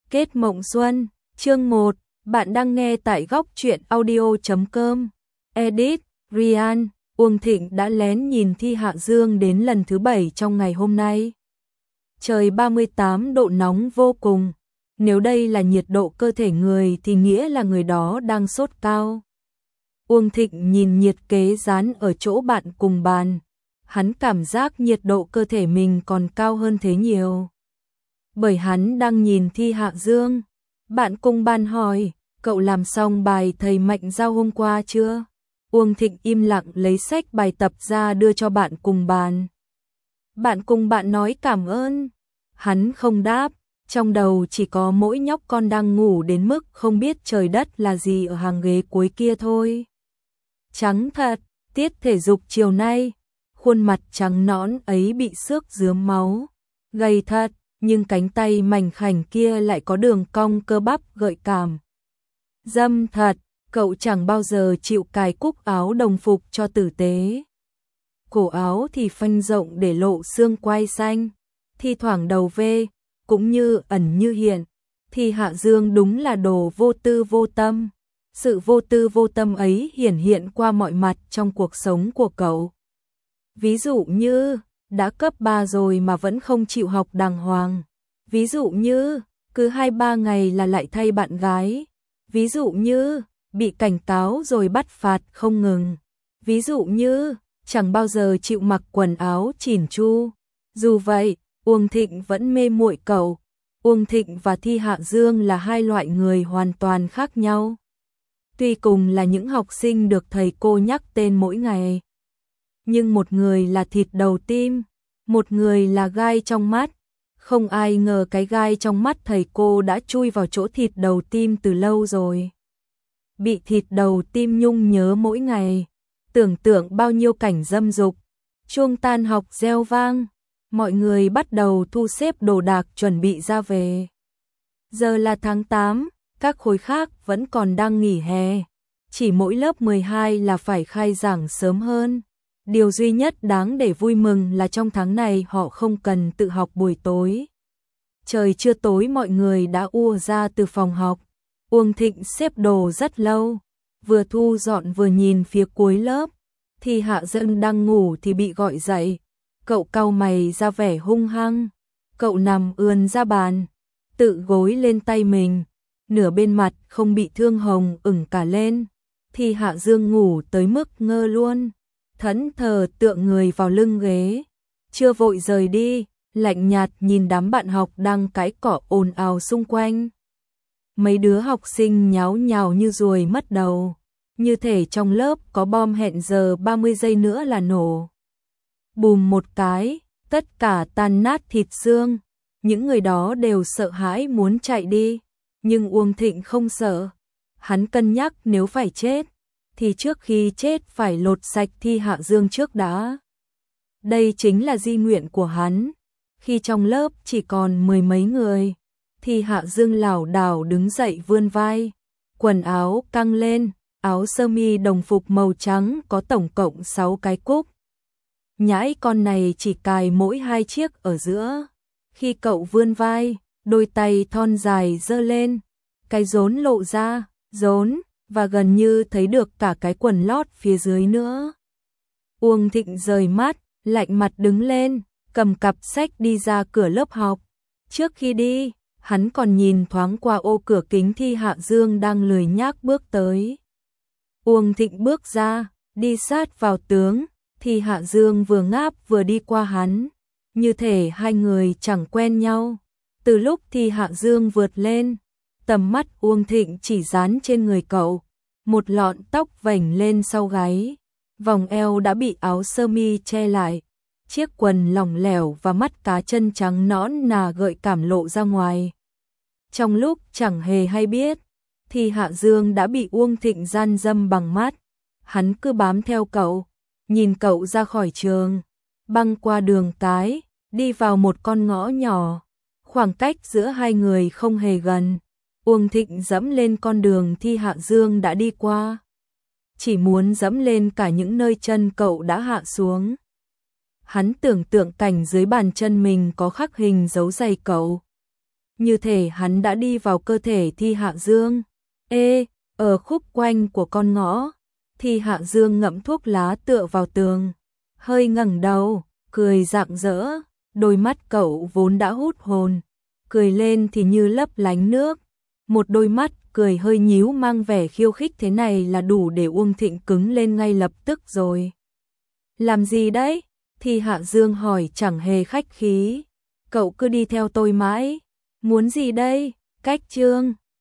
Kết mộng xuân, chương 1, bạn đang nghe tại góc truyện audio.com. Edit, Ryan, Uông Thịnh đã lén nhìn Thi Hạ Dương đến lần thứ 7 trong ngày hôm nay. Trời 38 độ nóng vô cùng. Nếu đây là nhiệt độ cơ thể người thì nghĩa là người đó đang sốt cao. Uông Thịnh nhìn nhiệt kế dán ở chỗ bạn cùng bàn. Hắn cảm giác nhiệt độ cơ thể mình còn cao hơn thế nhiều. Bởi hắn đang nhìn Thi Hạ Dương. Bạn cùng bàn hỏi, cậu làm xong bài thầy Mạnh giao hôm qua chưa? Uông Thịnh im lặng lấy sách bài tập ra đưa cho bạn cùng bàn. Bạn cùng bạn nói cảm ơn. Hắn không đáp, trong đầu chỉ có mỗi nhóc con đang ngủ đến mức không biết trời đất là gì ở hàng ghế cuối kia thôi. Trắng thật, tiết thể dục chiều nay, khuôn mặt trắng nõn ấy bị xước rướm máu. Gầy thật, nhưng cánh tay mảnh khảnh kia lại có đường cong cơ bắp gợi cảm. Dâm thật, cậu chẳng bao giờ chịu cài cúc áo đồng phục cho tử tế. Cổ áo thì phanh rộng để lộ xương quai xanh, thi thoảng đầu vê, cũng như ẩn như hiện. Thì Hạ Dương đúng là đồ vô tư vô tâm. Sự vô tư vô tâm ấy hiển hiện qua mọi mặt trong cuộc sống của cậu. Ví dụ như, đã cấp 3 rồi mà vẫn không chịu học đàng hoàng. Ví dụ như, cứ 2-3 ngày là lại thay bạn gái. Ví dụ như, bị cảnh cáo rồi bắt phạt không ngừng. Ví dụ như, chẳng bao giờ chịu mặc quần áo chỉn chu. Dù vậy, Uông Thịnh vẫn mê muội cậu. Uông Thịnh và Thi Hạ Dương là hai loại người hoàn toàn khác nhau. Tuy cùng là những học sinh được thầy cô nhắc tên mỗi ngày, nhưng một người là thịt đầu tim, một người là gai trong mắt. Không ai ngờ cái gai trong mắt thầy cô đã chui vào chỗ thịt đầu tim từ lâu rồi. Bị thịt đầu tim nhung nhớ mỗi ngày, tưởng tượng bao nhiêu cảnh dâm dục. Chuông tan học reo vang, mọi người bắt đầu thu xếp đồ đạc chuẩn bị ra về. Giờ là tháng 8, các khối khác vẫn còn đang nghỉ hè. Chỉ mỗi lớp 12 là phải khai giảng sớm hơn. Điều duy nhất đáng để vui mừng là trong tháng này họ không cần tự học buổi tối. Trời chưa tối mọi người đã ùa ra từ phòng học. Uông Thịnh xếp đồ rất lâu, vừa thu dọn vừa nhìn phía cuối lớp. Thì Hạ Dương đang ngủ thì bị gọi dậy. Cậu cau mày ra vẻ hung hăng. Cậu nằm ườn ra bàn, tự gối lên tay mình. Nửa bên mặt không bị thương hồng ửng cả lên. Thì Hạ Dương ngủ tới mức ngơ luôn. Thẫn thờ tựa người vào lưng ghế, chưa vội rời đi, lạnh nhạt nhìn đám bạn học đang cãi cọ ồn ào xung quanh. Mấy đứa học sinh nháo nhào như ruồi mất đầu, như thể trong lớp có bom hẹn giờ 30 giây nữa là nổ. Bùm một cái, tất cả tan nát thịt xương, những người đó đều sợ hãi muốn chạy đi, nhưng Uông Thịnh không sợ. Hắn cân nhắc nếu phải chết thì trước khi chết phải lột sạch Thi Hạ Dương trước đã. Đây chính là di nguyện của hắn. Khi trong lớp chỉ còn 10 mấy người, Thi Hạ Dương lảo đảo đứng dậy vươn vai, quần áo căng lên, áo sơ mi đồng phục màu trắng có tổng cộng 6 cái cúc. Nhãi con này chỉ cài mỗi 2 chiếc ở giữa. Khi cậu vươn vai, đôi tay thon dài giơ lên, cái rốn lộ ra, rốn, và gần như thấy được cả cái quần lót phía dưới nữa. Uông Thịnh rời mắt, lạnh mặt đứng lên, cầm cặp sách đi ra cửa lớp học. Trước khi đi, hắn còn nhìn thoáng qua ô cửa kính Thi Hạ Dương đang lười nhác bước tới. Uông Thịnh bước ra, đi sát vào tướng. Thi Hạ Dương vừa ngáp vừa đi qua hắn, như thể hai người chẳng quen nhau. Từ lúc Thi Hạ Dương vượt lên, tầm mắt Uông Thịnh chỉ dán trên người cậu, một lọn tóc vành lên sau gáy, vòng eo đã bị áo sơ mi che lại, chiếc quần lỏng lẻo và mắt cá chân trắng nõn nà gợi cảm lộ ra ngoài. Trong lúc chẳng hề hay biết, thì Hạ Dương đã bị Uông Thịnh gian dâm bằng mắt. Hắn cứ bám theo cậu, nhìn cậu ra khỏi trường, băng qua đường cái, đi vào một con ngõ nhỏ. Khoảng cách giữa hai người không hề gần. Uông Thịnh dẫm lên con đường Thi Hạ Dương đã đi qua, chỉ muốn dẫm lên cả những nơi chân cậu đã hạ xuống. Hắn tưởng tượng cảnh dưới bàn chân mình có khắc hình dấu giày cậu. như thể hắn đã đi vào cơ thể Thi Hạ Dương. Ở khúc quanh của con ngõ, Thi Hạ Dương ngậm thuốc lá tựa vào tường, hơi ngẩng đầu, cười rạng rỡ, đôi mắt cậu vốn đã hút hồn, cười lên thì như lấp lánh nước. Một đôi mắt cười hơi nhíu mang vẻ khiêu khích thế này là đủ để Uông Thịnh cứng lên ngay lập tức rồi. Làm gì đấy? Thi Hạ Dương hỏi chẳng hề khách khí. Cậu cứ đi theo tôi mãi. Muốn gì đây? Cách Trương.